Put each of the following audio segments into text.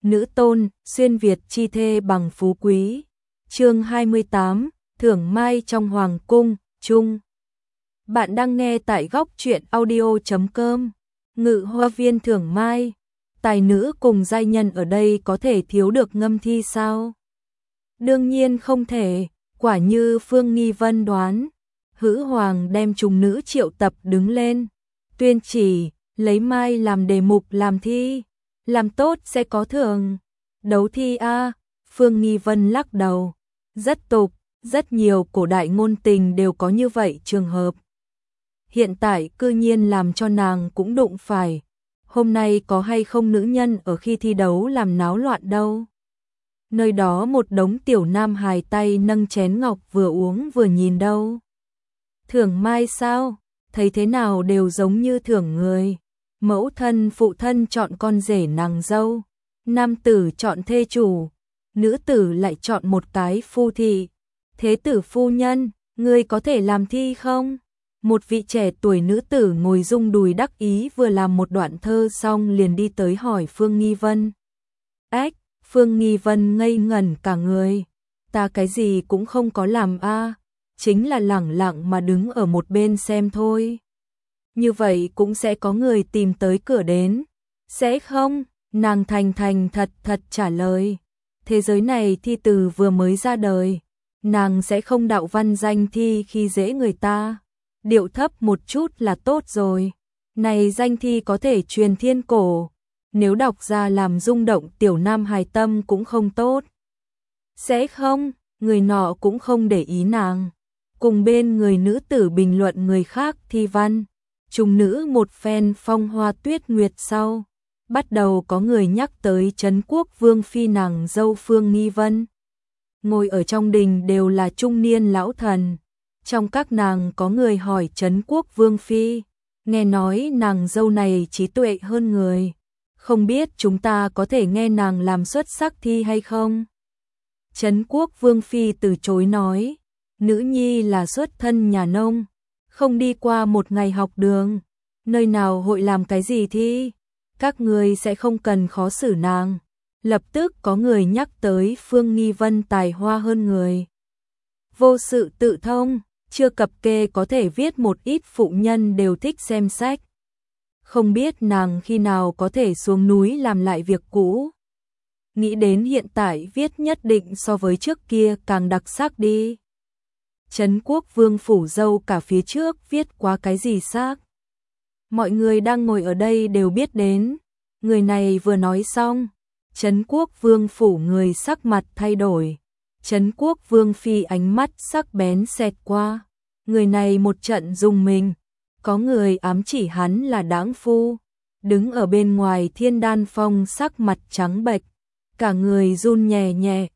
nữ tôn, xuyên Việt chi thê bằng phú quý. Chương 28, thưởng mai trong hoàng cung, chung. Bạn đang nghe tại góc truyện audio.com. Ngự hoa viên thưởng mai, tài nữ cùng giai nhân ở đây có thể thiếu được ngâm thi sao? Đương nhiên không thể, quả như Phương Nghi Vân đoán. Hữ hoàng đem chúng nữ triệu tập đứng lên, tuyên chỉ, lấy mai làm đề mục làm thi, làm tốt sẽ có thưởng. Đấu thi a? Phương Nghi Vân lắc đầu, rất tục, rất nhiều cổ đại ngôn tình đều có như vậy trường hợp. Hiện tại cư nhiên làm cho nàng cũng đụng phải. Hôm nay có hay không nữ nhân ở khi thi đấu làm náo loạn đâu. Nơi đó một đống tiểu nam hài tay nâng chén ngọc vừa uống vừa nhìn đâu. Thưởng mai sao? Thấy thế nào đều giống như thưởng người. Mẫu thân phụ thân chọn con rể nàng dâu, nam tử chọn thê chủ, nữ tử lại chọn một cái phu thị. Thế tử phu nhân, ngươi có thể làm thi không? Một vị trẻ tuổi nữ tử ngồi rung đùi đắc ý vừa làm một đoạn thơ xong liền đi tới hỏi Phương Nghi Vân. Ách, Phương Nghi Vân ngây ngẩn cả người. Ta cái gì cũng không có làm a, chính là lẳng lặng mà đứng ở một bên xem thôi. Như vậy cũng sẽ có người tìm tới cửa đến. Sẽ không? Nàng thành thành thật thật trả lời. Thế giới này thi từ vừa mới ra đời, nàng sẽ không đạo văn danh thi khi dễ người ta. Điệu thấp một chút là tốt rồi. Này danh thi có thể truyền thiên cổ, nếu đọc ra làm rung động tiểu nam hài tâm cũng không tốt. Sẽ không? Người nọ cũng không để ý nàng. Cùng bên người nữ tử bình luận người khác thi văn. Trùng nữ một phen phong hoa tuyết nguyệt sau, bắt đầu có người nhắc tới Trấn Quốc Vương phi nàng dâu Phương Nghi Vân. Ngồi ở trong đình đều là trung niên lão thần. Trong các nàng có người hỏi Trấn Quốc Vương phi, nghe nói nàng dâu này trí tuệ hơn người, không biết chúng ta có thể nghe nàng làm xuất sắc thi hay không? Trấn Quốc Vương phi từ chối nói, nữ nhi là xuất thân nhà nông, không đi qua một ngày học đường, nơi nào hội làm cái gì thi, các người sẽ không cần khó xử nàng. Lập tức có người nhắc tới Phương Nghi Vân tài hoa hơn người. Vô sự tự thông, chưa cập kê có thể viết một ít phụ nhân đều thích xem sách. Không biết nàng khi nào có thể xuống núi làm lại việc cũ. Nghĩ đến hiện tại viết nhất định so với trước kia càng đặc sắc đi. Trấn Quốc Vương phủ dâu cả phía trước viết quá cái gì xác. Mọi người đang ngồi ở đây đều biết đến. Người này vừa nói xong, Trấn Quốc Vương phủ người sắc mặt thay đổi. Trấn Quốc Vương phi ánh mắt sắc bén xẹt qua. Người này một trận rùng mình. Có người ám chỉ hắn là đãng phu. Đứng ở bên ngoài Thiên Đan Phong sắc mặt trắng bệch, cả người run nhẹ nhẹ.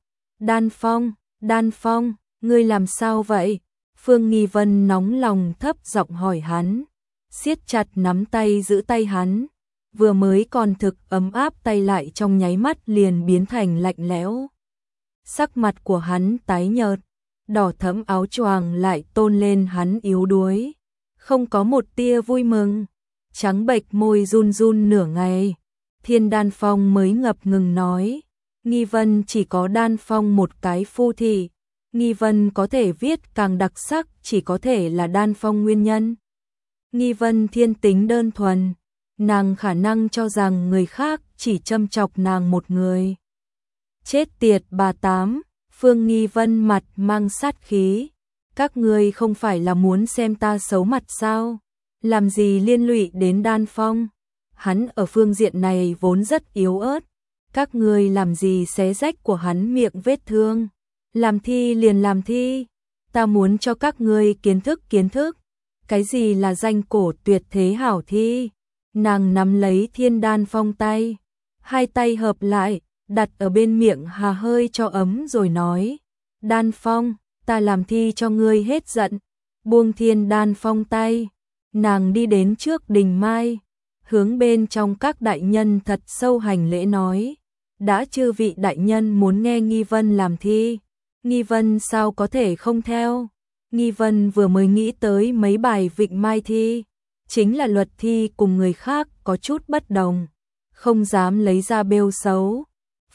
Đan Phong, ngươi làm sao vậy? Phương Nghi Vân nóng lòng thấp giọng hỏi hắn, siết chặt nắm tay giữ tay hắn. Vừa mới còn thực ấm áp tay lại trong nháy mắt liền biến thành lạnh lẽo. Sắc mặt của hắn tái nhợt, đỏ thẫm áo choàng lại tôn lên hắn yếu đuối, không có một tia vui mừng, trắng bệch môi run run nửa ngày. Thiên Đan Phong mới ngập ngừng nói, Nghi Vân chỉ có Đan Phong một cái phu thị, Nghi Vân có thể viết càng đặc sắc chỉ có thể là Đan Phong nguyên nhân. Nghi Vân thiên tính đơn thuần, nàng khả năng cho rằng người khác chỉ châm chọc nàng một người. Chết tiệt bà tám, Phương Nghi Vân mặt mang sát khí. Các ngươi không phải là muốn xem ta xấu mặt sao? Làm gì liên lụy đến Đan Phong? Hắn ở phương diện này vốn rất yếu ớt. Các ngươi làm gì xé rách của hắn miệng vết thương? Làm thi liền làm thi. Ta muốn cho các ngươi kiến thức. Cái gì là danh cổ tuyệt thế hảo thi? Nàng nắm lấy Thiên Đan Phong tay, hai tay hợp lại, đặt ở bên miệng hà hơi cho ấm rồi nói, Đan Phong, ta làm thi cho ngươi hết giận. Buông Thiên Đan Phong tay, nàng đi đến trước đình mai, hướng bên trong các đại nhân thật sâu hành lễ nói, đã chư vị đại nhân muốn nghe Nghi Vân làm thi, Nghi Vân sao có thể không theo. Nghi Vân vừa mới nghĩ tới mấy bài vịnh mai thi, chính là luật thi cùng người khác có chút bất đồng, không dám lấy ra bêu xấu.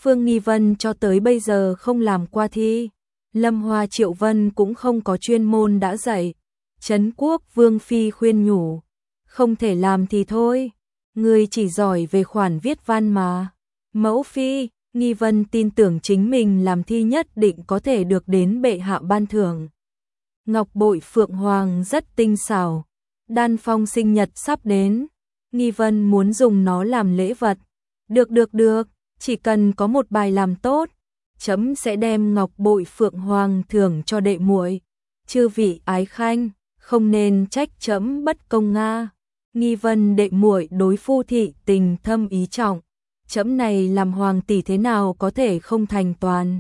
Phương Nghi Vân cho tới bây giờ không làm qua thi. Lâm Hoa Triệu Vân cũng không có chuyên môn đã dạy. Trấn Quốc Vương Phi khuyên nhủ. Không thể làm thì thôi. Người chỉ giỏi về khoản viết văn mà. Mẫu Phi, Nghi Vân tin tưởng chính mình làm thi nhất định có thể được đến bệ hạ ban thưởng. Ngọc bội phượng hoàng rất tinh xảo. Đan Phong sinh nhật sắp đến. Nghi Vân muốn dùng nó làm lễ vật. Được. Chỉ cần có một bài làm tốt, chấm sẽ đem ngọc bội phượng hoàng thưởng cho đệ muội. Chư vị ái khanh, không nên trách chấm bất công nga. Nghi Vân đệ muội đối phu thị tình thâm ý trọng, chấm này làm hoàng tỷ thế nào có thể không thành toàn.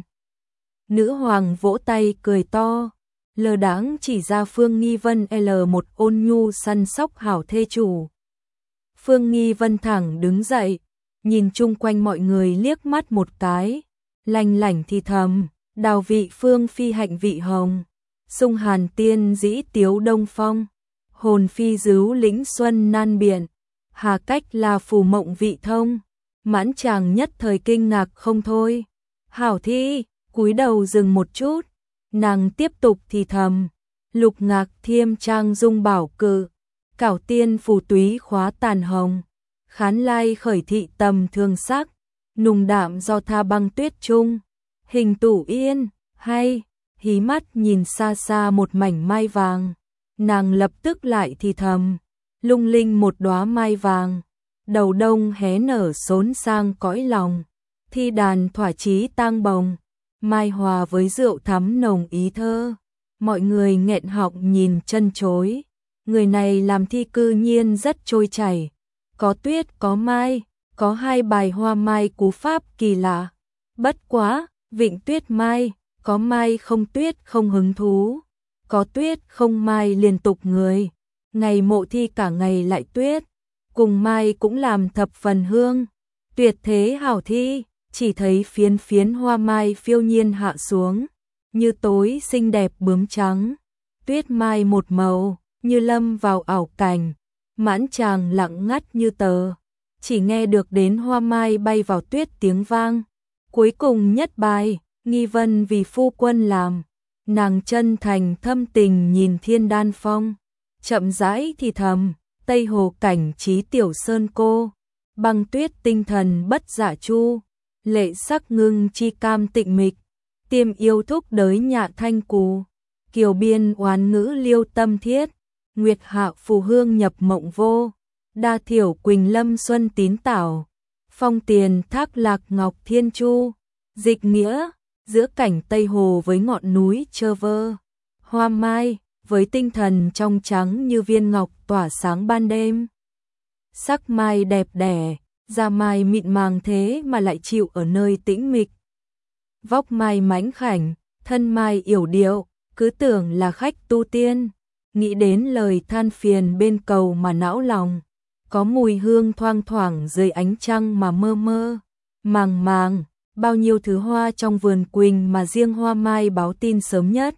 Nữ hoàng vỗ tay cười to, lơ đãng chỉ ra Phương Nghi Vân một ôn nhu săn sóc hảo thê chủ. Phương Nghi Vân thẳng đứng dậy, nhìn chung quanh mọi người liếc mắt một cái, lanh lảnh thì thầm, đào vị Phương Phi hạnh vị hồng, sung hàn tiên dĩ tiếu đông phong, hồn phi dứu lĩnh xuân nan biển, hà cách là phù mộng vị thông. Mãn chàng nhất thời kinh ngạc không thôi. Hảo thi, cúi đầu dừng một chút, nàng tiếp tục thì thầm, lục ngạc thiêm trang dung bảo cự, cảo tiên phù túy khóa tàn hồng, khán lai khởi thị tầm thương sắc, nùng đạm do tha băng tuyết trung, hình tủ yên, hay, hí mắt nhìn xa xa một mảnh mai vàng, nàng lập tức lại thì thầm, lung linh một đóa mai vàng, đầu đông hé nở xốn sang cõi lòng, thi đàn thỏa chí tang bồng, mai hòa với rượu thắm nồng ý thơ, mọi người nghẹn họng nhìn chân chối, người này làm thi cư nhiên rất trôi chảy, có tuyết có mai, có hai bài hoa mai cú pháp kỳ lạ, bất quá, vịnh tuyết mai, có mai không tuyết không hứng thú, có tuyết không mai liên tục người, ngày mộ thi cả ngày lại tuyết, cùng mai cũng làm thập phần hương, tuyệt thế hảo thi, chỉ thấy phiến phiến hoa mai phiêu nhiên hạ xuống, như tối xinh đẹp bướm trắng, tuyết mai một màu, như lâm vào ảo cảnh, mãn chàng lặng ngắt như tờ, chỉ nghe được đến hoa mai bay vào tuyết tiếng vang, cuối cùng nhất bài, Nghi Vân vì phu quân làm, nàng chân thành thâm tình nhìn Thiên Đan Phong, chậm rãi thì thầm, Tây Hồ cảnh trí tiểu sơn cô, băng tuyết tinh thần bất dạ chu, lệ sắc ngưng chi cam tịnh mịch, tiêm yêu thúc đới nhạ thanh cù, kiều biên oán ngữ liêu tâm thiết, nguyệt hạ phù hương nhập mộng vô, đa thiểu quỳnh lâm xuân tín tảo, phong tiền thác lạc ngọc thiên chu, dịch nghĩa, giữa cảnh Tây Hồ với ngọn núi trơ vơ, hoa mai, với tinh thần trong trắng như viên ngọc tỏa sáng ban đêm. Sắc mai đẹp đẽ, da mai mịn màng thế mà lại chịu ở nơi tĩnh mịch. Vóc mai mãnh khảnh, thân mai yểu điệu, cứ tưởng là khách tu tiên, nghĩ đến lời than phiền bên cầu mà não lòng, có mùi hương thoang thoảng dưới ánh trăng mà mơ mơ, màng màng, bao nhiêu thứ hoa trong vườn quỳnh mà riêng hoa mai báo tin sớm nhất.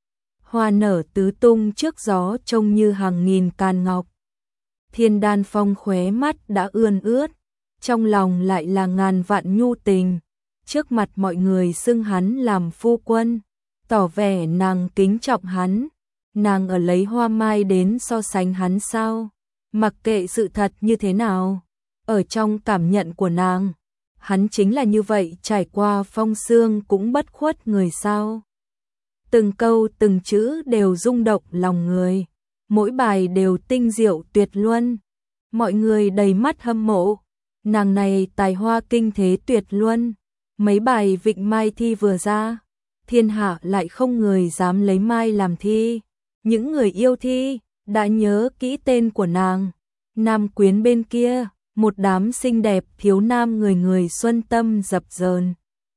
Hoa nở tứ tung trước gió trông như hàng nghìn càn ngọc. Thiên Đan Phong khóe mắt đã ươn ướt, trong lòng lại là ngàn vạn nhu tình. Trước mặt mọi người xưng hắn làm phu quân, tỏ vẻ nàng kính trọng hắn. Nàng ở lấy hoa mai đến so sánh hắn sao? Mặc kệ sự thật như thế nào, ở trong cảm nhận của nàng, hắn chính là như vậy, trải qua phong sương cũng bất khuất người sao? Từng câu từng chữ đều rung động lòng người, mỗi bài đều tinh diệu tuyệt luân. Mọi người đầy mắt hâm mộ, nàng này tài hoa kinh thế tuyệt luân. Mấy bài vịnh mai thi vừa ra, thiên hạ lại không người dám lấy mai làm thi. Những người yêu thi đã nhớ kỹ tên của nàng. Nam quyến bên kia, một đám xinh đẹp thiếu nam người người xuân tâm dập dờn.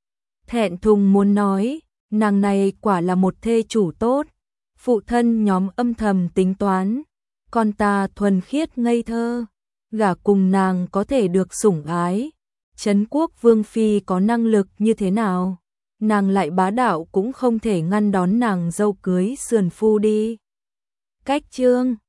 Thẹn thùng muốn nói, nàng này quả là một thê chủ tốt. Phụ thân nhóm âm thầm tính toán, con ta thuần khiết ngây thơ, gả cùng nàng có thể được sủng ái. Trấn Quốc Vương Phi có năng lực như thế nào, nàng lại bá đạo cũng không thể ngăn đón nàng dâu cưới sườn phu đi. Cách chương